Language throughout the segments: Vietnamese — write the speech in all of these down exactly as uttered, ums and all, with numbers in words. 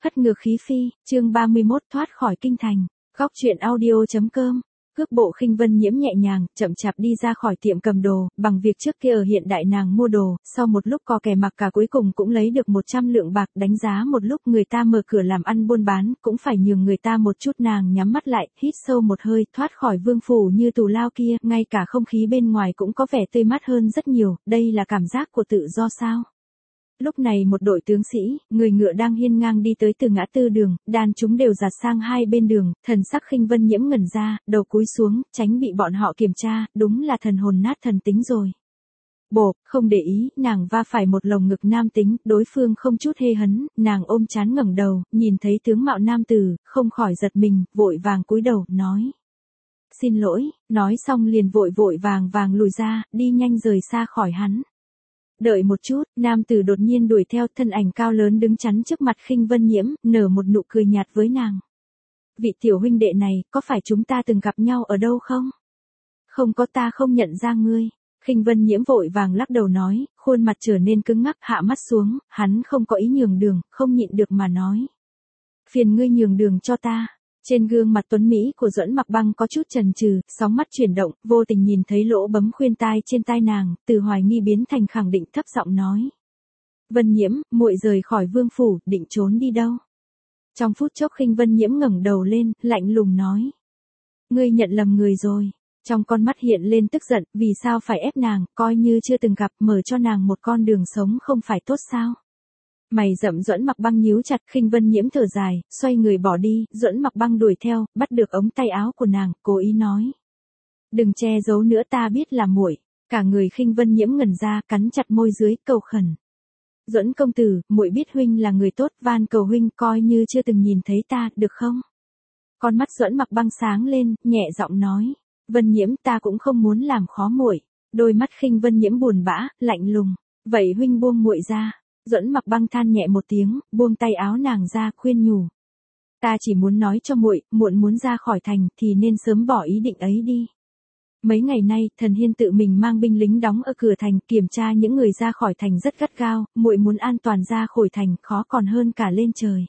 Hất ngược khí phi, chương ba mươi mốt thoát khỏi kinh thành. Góc truyện audio.com. Cước bộ Khinh Vân Nhiễm nhẹ nhàng, chậm chạp đi ra khỏi tiệm cầm đồ, bằng việc trước kia ở hiện đại nàng mua đồ, sau một lúc co kè mặc cả cuối cùng cũng lấy được một trăm lượng bạc, đánh giá một lúc người ta mở cửa làm ăn buôn bán, cũng phải nhường người ta một chút. Nàng nhắm mắt lại, hít sâu một hơi, thoát khỏi vương phủ như tù lao kia, ngay cả không khí bên ngoài cũng có vẻ tươi mát hơn rất nhiều, đây là cảm giác của tự do sao? Lúc này một đội tướng sĩ, người ngựa đang hiên ngang đi tới từ ngã tư đường, đàn chúng đều dạt sang hai bên đường, thần sắc Khinh Vân Nhiễm ngẩn ra, đầu cúi xuống, tránh bị bọn họ kiểm tra, đúng là thần hồn nát thần tính rồi. Bộp, không để ý, nàng va phải một lồng ngực nam tính, đối phương không chút hê hấn, nàng ôm trán ngẩng đầu, nhìn thấy tướng mạo nam tử, không khỏi giật mình, vội vàng cúi đầu, nói. Xin lỗi, nói xong liền vội vội vàng vàng lùi ra, đi nhanh rời xa khỏi hắn. Đợi một chút, nam tử đột nhiên đuổi theo, thân ảnh cao lớn đứng chắn trước mặt Khinh Vân Nhiễm, nở một nụ cười nhạt với nàng. Vị tiểu huynh đệ này, có phải chúng ta từng gặp nhau ở đâu không? Không có, ta không nhận ra ngươi. Khinh Vân Nhiễm vội vàng lắc đầu nói, khuôn mặt trở nên cứng ngắc, hạ mắt xuống, hắn không có ý nhường đường, không nhịn được mà nói. Phiền ngươi nhường đường cho ta. Trên gương mặt tuấn Mỹ của Duẫn Mặc Băng có chút chần chừ, sóng mắt chuyển động, vô tình nhìn thấy lỗ bấm khuyên tai trên tai nàng, từ hoài nghi biến thành khẳng định, thấp giọng nói. Vân Nhiễm, muội rời khỏi vương phủ, định trốn đi đâu? Trong phút chốc Khinh Vân Nhiễm ngẩng đầu lên, lạnh lùng nói. Ngươi nhận lầm người rồi. Trong con mắt hiện lên tức giận, vì sao phải ép nàng, coi như chưa từng gặp, mở cho nàng một con đường sống không phải tốt sao? Mày rậm Duẫn Mặc Băng nhíu chặt, Khinh Vân Nhiễm thở dài, xoay người bỏ đi, Duẫn Mặc Băng đuổi theo, bắt được ống tay áo của nàng, cố ý nói. Đừng che giấu nữa, ta biết là muội. Cả người Khinh Vân Nhiễm ngẩn ra, cắn chặt môi dưới, cầu khẩn. Duẫn công tử, muội biết huynh là người tốt, van cầu huynh coi như chưa từng nhìn thấy ta, được không? Con mắt Duẫn Mặc Băng sáng lên, nhẹ giọng nói. Vân Nhiễm, ta cũng không muốn làm khó muội. Đôi mắt Khinh Vân Nhiễm buồn bã, lạnh lùng. Vậy huynh buông muội ra. Duẫn Mặc Băng than nhẹ một tiếng, buông tay áo nàng ra, khuyên nhủ. Ta chỉ muốn nói cho muội, muộn muốn ra khỏi thành thì nên sớm bỏ ý định ấy đi. Mấy ngày nay, Thần Hiên tự mình mang binh lính đóng ở cửa thành, kiểm tra những người ra khỏi thành rất gắt gao, muội muốn an toàn ra khỏi thành, khó còn hơn cả lên trời.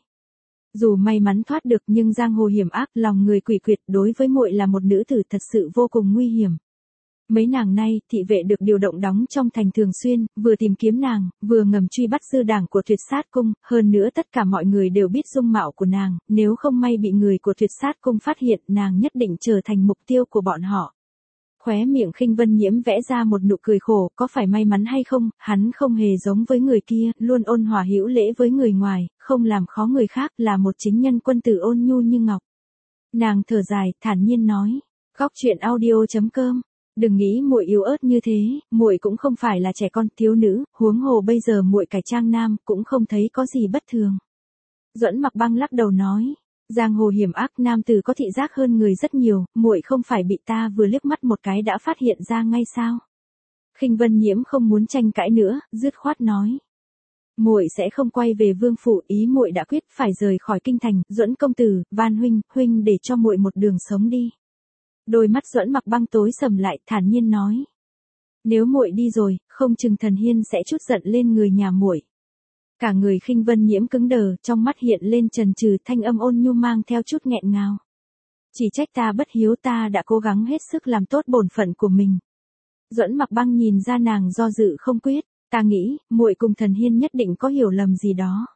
Dù may mắn thoát được nhưng giang hồ hiểm ác, lòng người quỷ quyệt, đối với muội là một nữ tử thật sự vô cùng nguy hiểm. Mấy nàng nay, thị vệ được điều động đóng trong thành thường xuyên, vừa tìm kiếm nàng, vừa ngầm truy bắt dư đảng của Tuyệt Sát Cung, hơn nữa tất cả mọi người đều biết dung mạo của nàng, nếu không may bị người của Tuyệt Sát Cung phát hiện, nàng nhất định trở thành mục tiêu của bọn họ. Khóe miệng Khinh Vân Nhiễm vẽ ra một nụ cười khổ, có phải may mắn hay không, hắn không hề giống với người kia, luôn ôn hòa hữu lễ với người ngoài, không làm khó người khác, là một chính nhân quân tử ôn nhu như ngọc. Nàng thở dài, thản nhiên nói. Góc truyện audio.com. Đừng nghĩ muội yếu ớt như thế, muội cũng không phải là trẻ con, thiếu nữ, huống hồ bây giờ muội cải trang nam, cũng không thấy có gì bất thường. Duẫn Mặc Băng lắc đầu nói, giang hồ hiểm ác, nam tử có thị giác hơn người rất nhiều, muội không phải bị ta vừa liếc mắt một cái đã phát hiện ra ngay sao? Khinh Vân Nhiễm không muốn tranh cãi nữa, dứt khoát nói, muội sẽ không quay về vương phủ, ý muội đã quyết, phải rời khỏi kinh thành. Duẫn công tử, van huynh, huynh để cho muội một đường sống đi. Đôi mắt Duẫn Mặc Băng tối sầm lại, thản nhiên nói. Nếu muội đi rồi, không chừng Thần Hiên sẽ chút giận lên người nhà muội. Cả người Khinh Vân Nhiễm cứng đờ, trong mắt hiện lên chần chừ, thanh âm ôn nhu mang theo chút nghẹn ngào. Chỉ trách ta bất hiếu, ta đã cố gắng hết sức làm tốt bổn phận của mình. Duẫn Mặc Băng nhìn ra nàng do dự không quyết, ta nghĩ, muội cùng Thần Hiên nhất định có hiểu lầm gì đó.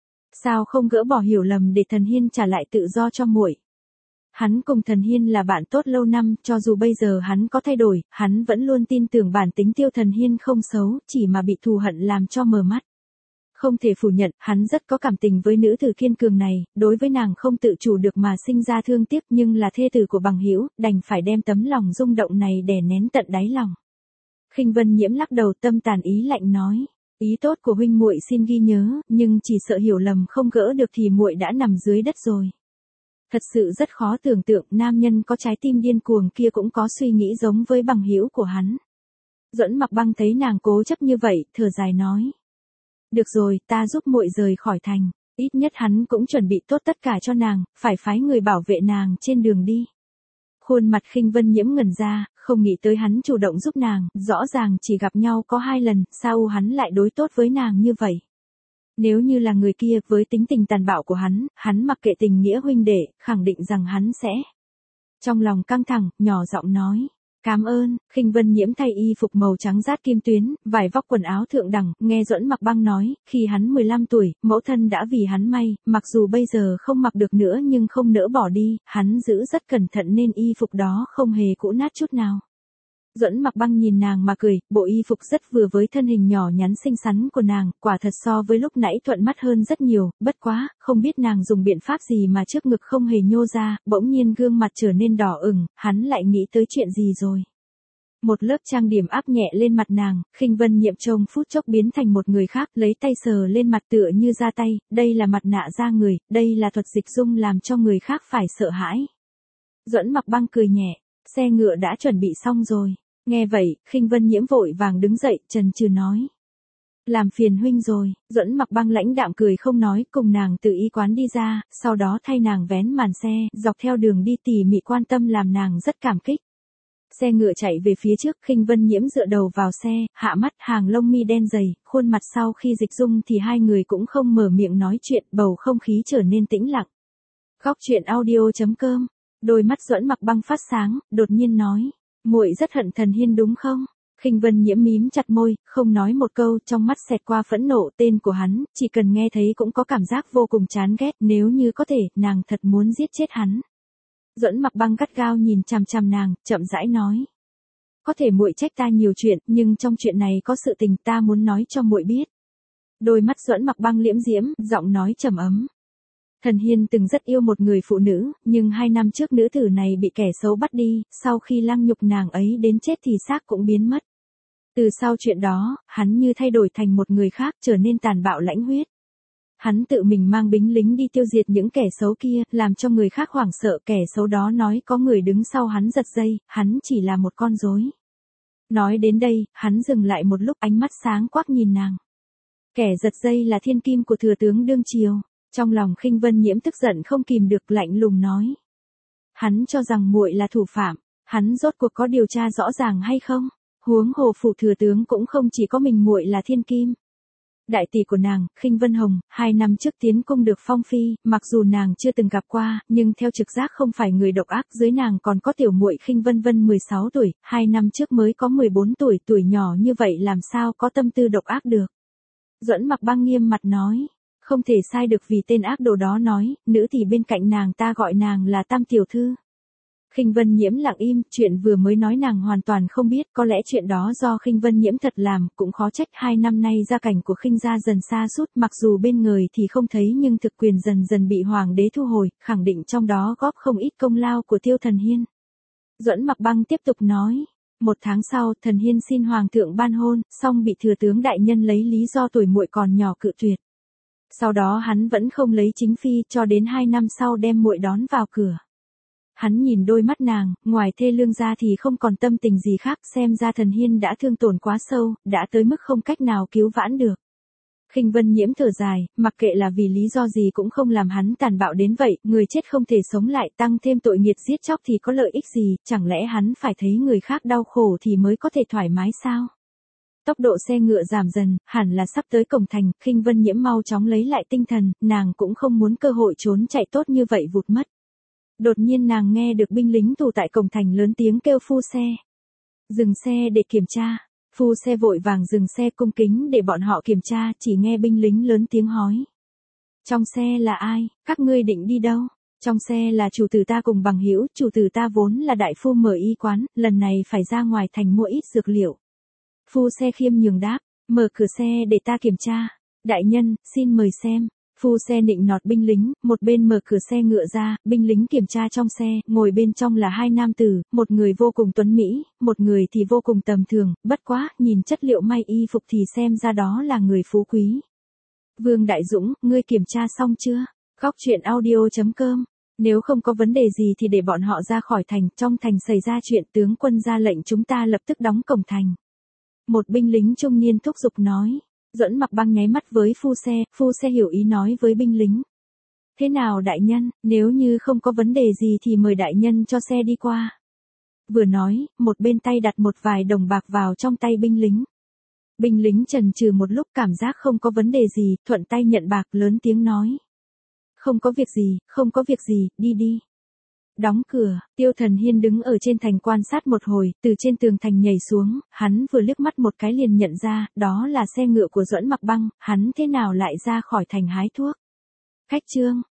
Sao không gỡ bỏ hiểu lầm để Thần Hiên trả lại tự do cho muội? Hắn cùng Thần Hiên là bạn tốt lâu năm, cho dù bây giờ hắn có thay đổi, hắn vẫn luôn tin tưởng bản tính Tiêu Thần Hiên không xấu, chỉ mà bị thù hận làm cho mờ mắt. Không thể phủ nhận, hắn rất có cảm tình với nữ tử kiên cường này, đối với nàng không tự chủ được mà sinh ra thương tiếc, nhưng là thê tử của bằng hữu, đành phải đem tấm lòng rung động này đè nén tận đáy lòng. Khinh Vân Nhiễm lắc đầu, tâm tàn ý lạnh nói, ý tốt của huynh muội xin ghi nhớ, nhưng chỉ sợ hiểu lầm không gỡ được thì muội đã nằm dưới đất rồi. Thật sự rất khó tưởng tượng, nam nhân có trái tim điên cuồng kia cũng có suy nghĩ giống với bằng hữu của hắn. Duẫn Mặc Băng thấy nàng cố chấp như vậy, thở dài nói. Được rồi, ta giúp muội rời khỏi thành, ít nhất hắn cũng chuẩn bị tốt tất cả cho nàng, phải phái người bảo vệ nàng trên đường đi. Khuôn mặt Khinh Vân Nhiễm ngẩn ra, không nghĩ tới hắn chủ động giúp nàng, rõ ràng chỉ gặp nhau có hai lần, sao hắn lại đối tốt với nàng như vậy. Nếu như là người kia với tính tình tàn bạo của hắn, hắn mặc kệ tình nghĩa huynh đệ, khẳng định rằng hắn sẽ. Trong lòng căng thẳng, nhỏ giọng nói. Cảm ơn. Khinh Vân Nhiễm thay y phục màu trắng rát kim tuyến, vải vóc quần áo thượng đẳng, nghe Duẫn Mặc Băng nói, khi hắn mười lăm tuổi, mẫu thân đã vì hắn may, mặc dù bây giờ không mặc được nữa nhưng không nỡ bỏ đi, hắn giữ rất cẩn thận nên y phục đó không hề cũ nát chút nào. Duẫn Mặc Băng nhìn nàng mà cười, bộ y phục rất vừa với thân hình nhỏ nhắn xinh xắn của nàng, quả thật so với lúc nãy thuận mắt hơn rất nhiều, bất quá, không biết nàng dùng biện pháp gì mà trước ngực không hề nhô ra, bỗng nhiên gương mặt trở nên đỏ ửng, hắn lại nghĩ tới chuyện gì rồi. Một lớp trang điểm áp nhẹ lên mặt nàng, Khinh Vân Nhiễm trông phút chốc biến thành một người khác, lấy tay sờ lên mặt tựa như ra tay, đây là mặt nạ da người, đây là thuật dịch dung làm cho người khác phải sợ hãi. Duẫn Mặc Băng cười nhẹ, xe ngựa đã chuẩn bị xong rồi. Nghe vậy, Khinh Vân Nhiễm vội vàng đứng dậy, chần chừ nói. Làm phiền huynh rồi, Duẫn Mặc Băng lãnh đạm cười không nói, cùng nàng từ y quán đi ra, sau đó thay nàng vén màn xe, dọc theo đường đi tỉ mỉ quan tâm làm nàng rất cảm kích. Xe ngựa chạy về phía trước, Khinh Vân Nhiễm dựa đầu vào xe, hạ mắt, hàng lông mi đen dày, khuôn mặt sau khi dịch dung thì hai người cũng không mở miệng nói chuyện, bầu không khí trở nên tĩnh lặng. Góc truyện audio chấm com, đôi mắt Duẫn Mặc Băng phát sáng, đột nhiên nói. Muội rất hận Thần Hiên đúng không? Khinh Vân Nhiễm mím chặt môi, không nói một câu, trong mắt xẹt qua phẫn nộ, tên của hắn, chỉ cần nghe thấy cũng có cảm giác vô cùng chán ghét, nếu như có thể, nàng thật muốn giết chết hắn. Duẫn Mặc Băng gắt gao nhìn chằm chằm nàng, chậm rãi nói. Có thể muội trách ta nhiều chuyện, nhưng trong chuyện này có sự tình ta muốn nói cho muội biết. Đôi mắt Duẫn Mặc Băng liễm diễm, giọng nói trầm ấm. Thần Hiên từng rất yêu một người phụ nữ, nhưng hai năm trước nữ tử này bị kẻ xấu bắt đi, sau khi lăng nhục nàng ấy đến chết thì xác cũng biến mất. Từ sau chuyện đó, hắn như thay đổi thành một người khác, trở nên tàn bạo lãnh huyết. Hắn tự mình mang binh lính đi tiêu diệt những kẻ xấu kia, làm cho người khác hoảng sợ, kẻ xấu đó nói có người đứng sau hắn giật dây, hắn chỉ là một con rối. Nói đến đây, hắn dừng lại một lúc, ánh mắt sáng quắc nhìn nàng. Kẻ giật dây là thiên kim của thừa tướng đương triều. Trong lòng Khinh Vân Nhiễm tức giận không kìm được, lạnh lùng nói. Hắn cho rằng muội là thủ phạm, hắn rốt cuộc có điều tra rõ ràng hay không? Huống hồ phủ thừa tướng cũng không chỉ có mình muội là thiên kim. Đại tỷ của nàng, Khinh Vân Hồng, hai năm trước tiến cung được phong phi, mặc dù nàng chưa từng gặp qua, nhưng theo trực giác không phải người độc ác, dưới nàng còn có tiểu muội Khinh Vân Vân mười sáu tuổi, hai năm trước mới có mười bốn tuổi, tuổi nhỏ như vậy làm sao có tâm tư độc ác được. Duẫn Mặc Băng nghiêm mặt nói. Không thể sai được vì tên ác đồ đó nói, nữ thì bên cạnh nàng ta gọi nàng là Tam tiểu thư. Khinh Vân Nhiễm lặng im, chuyện vừa mới nói nàng hoàn toàn không biết, có lẽ chuyện đó do Khinh Vân Nhiễm thật làm, cũng khó trách hai năm nay gia cảnh của Khinh gia dần sa sút, mặc dù bên người thì không thấy nhưng thực quyền dần dần bị hoàng đế thu hồi, khẳng định trong đó góp không ít công lao của Tiêu Thần Hiên. Duẫn Mặc Băng tiếp tục nói. Một tháng sau, Thần Hiên xin hoàng thượng ban hôn, song bị thừa tướng đại nhân lấy lý do tuổi muội còn nhỏ cự tuyệt. Sau đó hắn vẫn không lấy chính phi, cho đến hai năm sau đem muội đón vào cửa. Hắn nhìn đôi mắt nàng, ngoài thê lương ra thì không còn tâm tình gì khác, xem ra Thần Hiên đã thương tổn quá sâu, đã tới mức không cách nào cứu vãn được. Khinh Vân Nhiễm thở dài, mặc kệ là vì lý do gì cũng không làm hắn tàn bạo đến vậy, người chết không thể sống lại, tăng thêm tội nghiệt giết chóc thì có lợi ích gì, chẳng lẽ hắn phải thấy người khác đau khổ thì mới có thể thoải mái sao? Tốc độ xe ngựa giảm dần, hẳn là sắp tới cổng thành, Khinh Vân Nhiễm mau chóng lấy lại tinh thần, nàng cũng không muốn cơ hội trốn chạy tốt như vậy vụt mất. Đột nhiên nàng nghe được binh lính tù tại cổng thành lớn tiếng kêu phu xe. Dừng xe để kiểm tra. Phu xe vội vàng dừng xe cung kính để bọn họ kiểm tra, chỉ nghe binh lính lớn tiếng hói. Trong xe là ai, các ngươi định đi đâu? Trong xe là chủ tử ta cùng bằng hữu, chủ tử ta vốn là đại phu mở y quán, lần này phải ra ngoài thành mua ít dược liệu. Phu xe khiêm nhường đáp, mở cửa xe để ta kiểm tra. Đại nhân, xin mời xem. Phu xe nịnh nọt binh lính, một bên mở cửa xe ngựa ra, binh lính kiểm tra trong xe, ngồi bên trong là hai nam tử, một người vô cùng tuấn mỹ, một người thì vô cùng tầm thường, bất quá, nhìn chất liệu may y phục thì xem ra đó là người phú quý. Vương Đại Dũng, ngươi kiểm tra xong chưa? Góc truyện audio chấm com. Nếu không có vấn đề gì thì để bọn họ ra khỏi thành, trong thành xảy ra chuyện tướng quân ra lệnh chúng ta lập tức đóng cổng thành. Một binh lính trung niên thúc giục nói. Duẫn Mặc Băng nháy mắt với phu xe, phu xe hiểu ý nói với binh lính. Thế nào đại nhân, nếu như không có vấn đề gì thì mời đại nhân cho xe đi qua. Vừa nói, một bên tay đặt một vài đồng bạc vào trong tay binh lính. Binh lính chần chừ một lúc cảm giác không có vấn đề gì, thuận tay nhận bạc lớn tiếng nói. Không có việc gì, không có việc gì, đi đi. Đóng cửa, Tiêu Thần Hiên đứng ở trên thành quan sát một hồi, từ trên tường thành nhảy xuống, hắn vừa liếc mắt một cái liền nhận ra, đó là xe ngựa của Duẫn Mặc Băng, hắn thế nào lại ra khỏi thành hái thuốc. Khách trương,